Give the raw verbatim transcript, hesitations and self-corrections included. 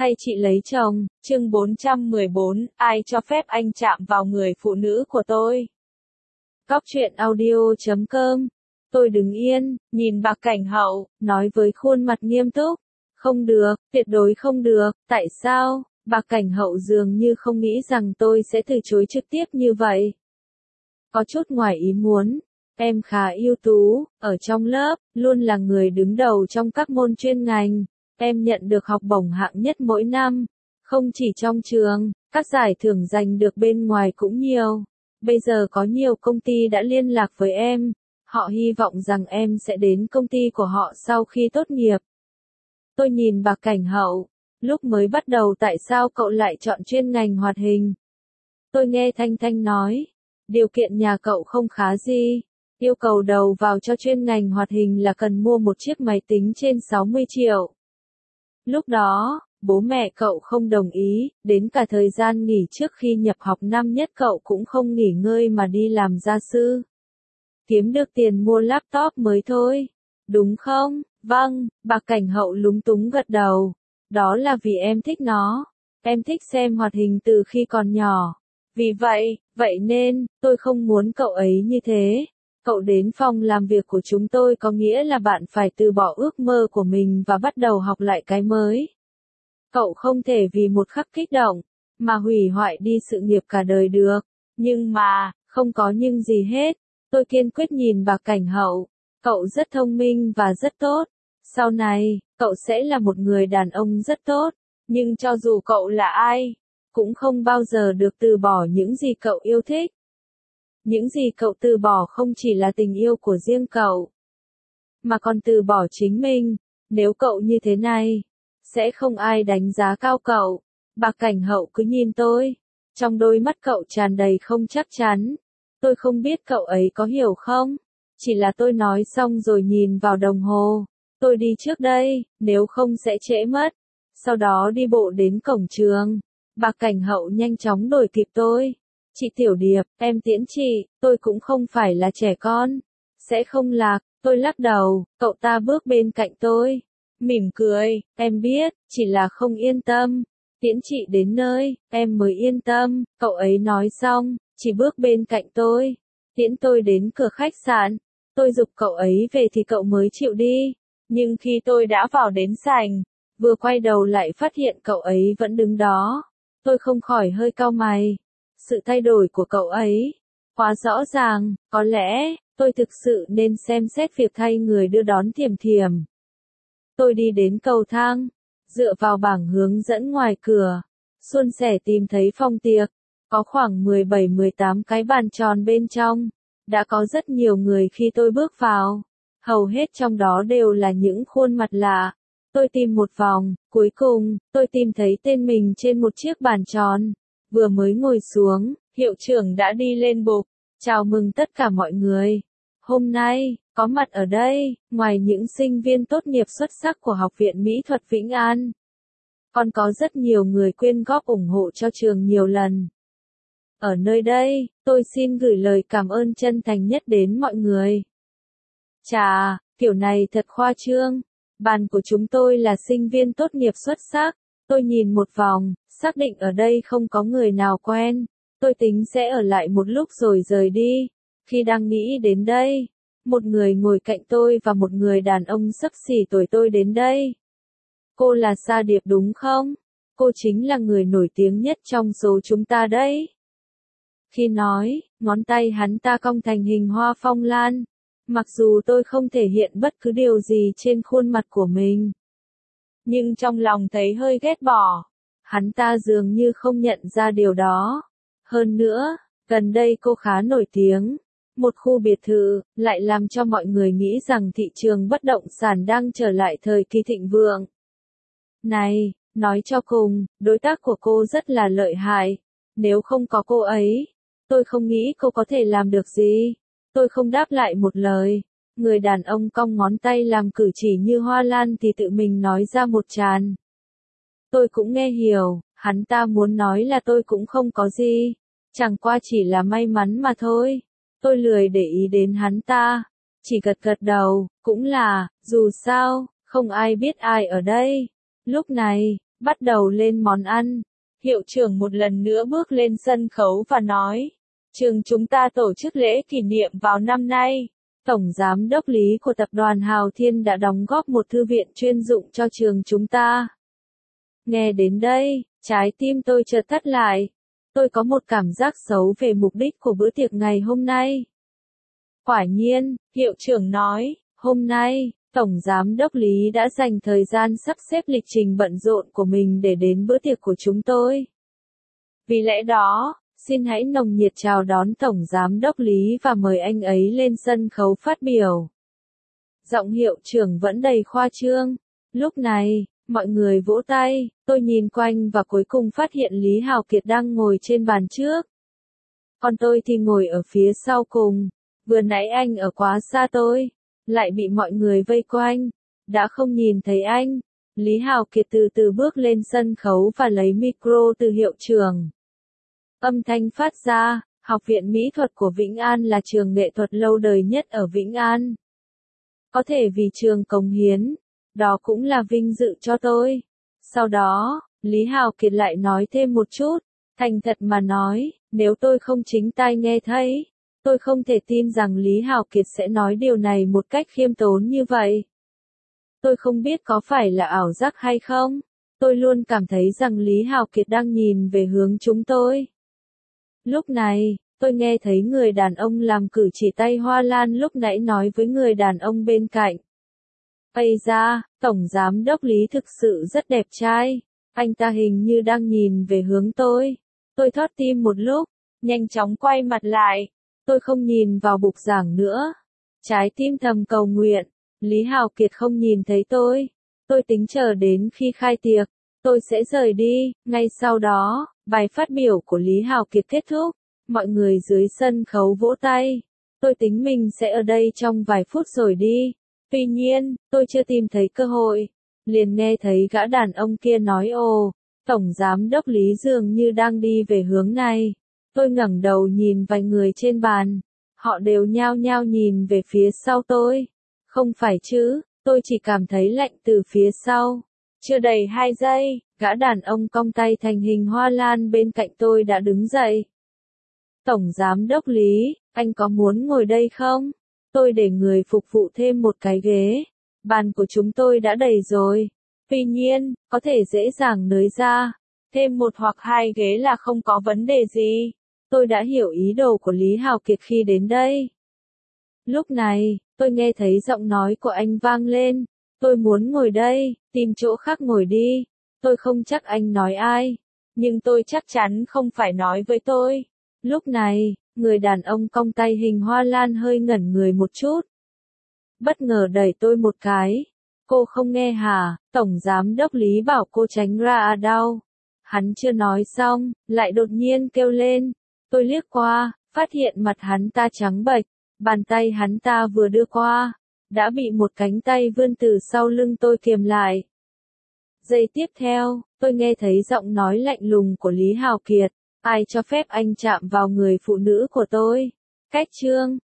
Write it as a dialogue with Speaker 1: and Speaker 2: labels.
Speaker 1: hay chị lấy chồng, chương bốn trăm mười bốn, ai cho phép anh chạm vào người phụ nữ của tôi? Cóc truyện audio chấm com. Tôi đứng yên, nhìn bà Cảnh Hậu, nói với khuôn mặt nghiêm túc. Không được, tuyệt đối không được, tại sao? Bà Cảnh Hậu dường như không nghĩ rằng tôi sẽ từ chối trực tiếp như vậy. Có chút ngoài ý muốn. Em khá ưu tú, ở trong lớp, luôn là người đứng đầu trong các môn chuyên ngành. Em nhận được học bổng hạng nhất mỗi năm. Không chỉ trong trường, các giải thưởng giành được bên ngoài cũng nhiều. Bây giờ có nhiều công ty đã liên lạc với em. Họ hy vọng rằng em sẽ đến công ty của họ sau khi tốt nghiệp. Tôi nhìn bà Cảnh Hậu. Lúc mới bắt đầu tại sao cậu lại chọn chuyên ngành hoạt hình? Tôi nghe Thanh Thanh nói. Điều kiện nhà cậu không khá gì. Yêu cầu đầu vào cho chuyên ngành hoạt hình là cần mua một chiếc máy tính trên sáu mươi triệu. Lúc đó, bố mẹ cậu không đồng ý, đến cả thời gian nghỉ trước khi nhập học năm nhất cậu cũng không nghỉ ngơi mà đi làm gia sư. Kiếm được tiền mua laptop mới thôi. Đúng không? Vâng, bà Cảnh Hậu lúng túng gật đầu. Đó là vì em thích nó. Em thích xem hoạt hình từ khi còn nhỏ. Vì vậy, vậy nên, tôi không muốn cậu ấy như thế. Cậu đến phòng làm việc của chúng tôi có nghĩa là bạn phải từ bỏ ước mơ của mình và bắt đầu học lại cái mới. Cậu không thể vì một khắc kích động, mà hủy hoại đi sự nghiệp cả đời được. Nhưng mà, không có nhưng gì hết. Tôi kiên quyết nhìn bà Cảnh Hậu. Cậu rất thông minh và rất tốt. Sau này, cậu sẽ là một người đàn ông rất tốt. Nhưng cho dù cậu là ai, cũng không bao giờ được từ bỏ những gì cậu yêu thích. Những gì cậu từ bỏ không chỉ là tình yêu của riêng cậu, mà còn từ bỏ chính mình. Nếu cậu như thế này, sẽ không ai đánh giá cao cậu. Bà Cảnh Hậu cứ nhìn tôi. Trong đôi mắt cậu tràn đầy không chắc chắn. Tôi không biết cậu ấy có hiểu không? Chỉ là tôi nói xong rồi nhìn vào đồng hồ. Tôi đi trước đây, nếu không sẽ trễ mất. Sau đó đi bộ đến cổng trường. Bà Cảnh Hậu nhanh chóng đuổi kịp tôi. Chị Tiểu Điệp, em tiễn chị, tôi cũng không phải là trẻ con. Sẽ không lạc, tôi lắc đầu, cậu ta bước bên cạnh tôi. Mỉm cười, em biết, chỉ là không yên tâm. Tiễn chị đến nơi, em mới yên tâm, cậu ấy nói xong, chỉ bước bên cạnh tôi. Tiễn tôi đến cửa khách sạn. Tôi giục cậu ấy về thì cậu mới chịu đi. Nhưng khi tôi đã vào đến sảnh, vừa quay đầu lại phát hiện cậu ấy vẫn đứng đó. Tôi không khỏi hơi cau mày. Sự thay đổi của cậu ấy quá rõ ràng, có lẽ tôi thực sự nên xem xét việc thay người đưa đón Thiểm Thiểm. Tôi đi đến cầu thang, dựa vào bảng hướng dẫn ngoài cửa, suôn sẻ tìm thấy phòng tiệc, có khoảng mười bảy mười tám cái bàn tròn bên trong. Đã có rất nhiều người khi tôi bước vào, hầu hết trong đó đều là những khuôn mặt lạ. Tôi tìm một vòng, cuối cùng, tôi tìm thấy tên mình trên một chiếc bàn tròn. Vừa mới ngồi xuống, hiệu trưởng đã đi lên bục, chào mừng tất cả mọi người. Hôm nay, có mặt ở đây, ngoài những sinh viên tốt nghiệp xuất sắc của Học viện Mỹ thuật Vĩnh An, còn có rất nhiều người quyên góp ủng hộ cho trường nhiều lần. Ở nơi đây, tôi xin gửi lời cảm ơn chân thành nhất đến mọi người. Chà, kiểu này thật khoa trương. Bàn của chúng tôi là sinh viên tốt nghiệp xuất sắc. Tôi nhìn một vòng, xác định ở đây không có người nào quen. Tôi tính sẽ ở lại một lúc rồi rời đi. Khi đang nghĩ đến đây, một người ngồi cạnh tôi và một người đàn ông xấp xỉ tuổi tôi đến đây. Cô là Sa Điệp đúng không? Cô chính là người nổi tiếng nhất trong số chúng ta đấy. Khi nói, ngón tay hắn ta cong thành hình hoa phong lan. Mặc dù tôi không thể hiện bất cứ điều gì trên khuôn mặt của mình, nhưng trong lòng thấy hơi ghét bỏ. Hắn ta dường như không nhận ra điều đó. Hơn nữa, gần đây cô khá nổi tiếng. Một khu biệt thự, lại làm cho mọi người nghĩ rằng thị trường bất động sản đang trở lại thời kỳ thịnh vượng. Này, nói cho cùng, đối tác của cô rất là lợi hại. Nếu không có cô ấy, tôi không nghĩ cô có thể làm được gì. Tôi không đáp lại một lời. Người đàn ông cong ngón tay làm cử chỉ như hoa lan thì tự mình nói ra một tràng. Tôi cũng nghe hiểu, hắn ta muốn nói là tôi cũng không có gì. Chẳng qua chỉ là may mắn mà thôi. Tôi lười để ý đến hắn ta. Chỉ gật gật đầu, cũng là, dù sao, không ai biết ai ở đây. Lúc này, Bắt đầu lên món ăn. Hiệu trưởng một lần nữa bước lên sân khấu và nói, trường chúng ta tổ chức lễ kỷ niệm vào năm nay. Tổng giám đốc Lý của tập đoàn Hào Thiên đã đóng góp một thư viện chuyên dụng cho trường chúng ta. Nghe đến đây, trái tim tôi chợt thắt lại. Tôi có một cảm giác xấu về mục đích của bữa tiệc ngày hôm nay. Quả nhiên, hiệu trưởng nói, hôm nay, Tổng Giám đốc Lý đã dành thời gian sắp xếp lịch trình bận rộn của mình để đến bữa tiệc của chúng tôi. Vì lẽ đó, xin hãy nồng nhiệt chào đón Tổng Giám đốc Lý và mời anh ấy lên sân khấu phát biểu. Giọng hiệu trưởng vẫn đầy khoa trương. Lúc này, mọi người vỗ tay, tôi nhìn quanh và cuối cùng phát hiện Lý Hào Kiệt đang ngồi trên bàn trước. Còn tôi thì ngồi ở phía sau cùng. Vừa nãy anh ở quá xa tôi, lại bị mọi người vây quanh, đã không nhìn thấy anh. Lý Hào Kiệt từ từ bước lên sân khấu và lấy micro từ hiệu trưởng. Âm thanh phát ra, Học viện Mỹ thuật của Vĩnh An là trường nghệ thuật lâu đời nhất ở Vĩnh An. Có thể vì trường cống hiến, đó cũng là vinh dự cho tôi. Sau đó, Lý Hào Kiệt lại nói thêm một chút, thành thật mà nói, nếu tôi không chính tai nghe thấy, tôi không thể tin rằng Lý Hào Kiệt sẽ nói điều này một cách khiêm tốn như vậy. Tôi không biết có phải là ảo giác hay không, tôi luôn cảm thấy rằng Lý Hào Kiệt đang nhìn về hướng chúng tôi. Lúc này, tôi nghe thấy người đàn ông làm cử chỉ tay hoa lan lúc nãy nói với người đàn ông bên cạnh. Ây da, Tổng Giám đốc Lý thực sự rất đẹp trai, anh ta hình như đang nhìn về hướng tôi. Tôi thót tim một lúc, nhanh chóng quay mặt lại, tôi không nhìn vào bục giảng nữa. Trái tim thầm cầu nguyện, Lý Hào Kiệt không nhìn thấy tôi. Tôi tính chờ đến khi khai tiệc, tôi sẽ rời đi. Ngay sau đó, bài phát biểu của Lý Hào Kiệt kết thúc, mọi người dưới sân khấu vỗ tay. Tôi tính mình sẽ ở đây trong vài phút rồi đi. Tuy nhiên, tôi chưa tìm thấy cơ hội. Liền nghe thấy gã đàn ông kia nói ồ, Tổng Giám đốc Lý dường như đang đi về hướng này. Tôi ngẩng đầu nhìn vài người trên bàn. Họ đều nhao nhao nhìn về phía sau tôi. Không phải chứ, tôi chỉ cảm thấy lạnh từ phía sau. Chưa đầy hai giây, gã đàn ông cong tay thành hình hoa lan bên cạnh tôi đã đứng dậy. Tổng Giám đốc Lý, anh có muốn ngồi đây không? Tôi để người phục vụ thêm một cái ghế. Bàn của chúng tôi đã đầy rồi. Tuy nhiên, có thể dễ dàng nới ra. Thêm một hoặc hai ghế là không có vấn đề gì. Tôi đã hiểu ý đồ của Lý Hào Kiệt khi đến đây. Lúc này, tôi nghe thấy giọng nói của anh vang lên. Tôi muốn ngồi đây, tìm chỗ khác ngồi đi. Tôi không chắc anh nói ai. Nhưng tôi chắc chắn không phải nói với tôi. Lúc này, người đàn ông cong tay hình hoa lan hơi ngẩn người một chút. Bất ngờ đẩy tôi một cái. Cô không nghe hả? Tổng Giám đốc Lý bảo cô tránh ra à đau. Hắn chưa nói xong, lại đột nhiên kêu lên. Tôi liếc qua, phát hiện mặt hắn ta trắng bệch. Bàn tay hắn ta vừa đưa qua, đã bị một cánh tay vươn từ sau lưng tôi kiềm lại. Giây tiếp theo, tôi nghe thấy giọng nói lạnh lùng của Lý Hào Kiệt. Ai cho phép anh chạm vào người phụ nữ của tôi? Cách chương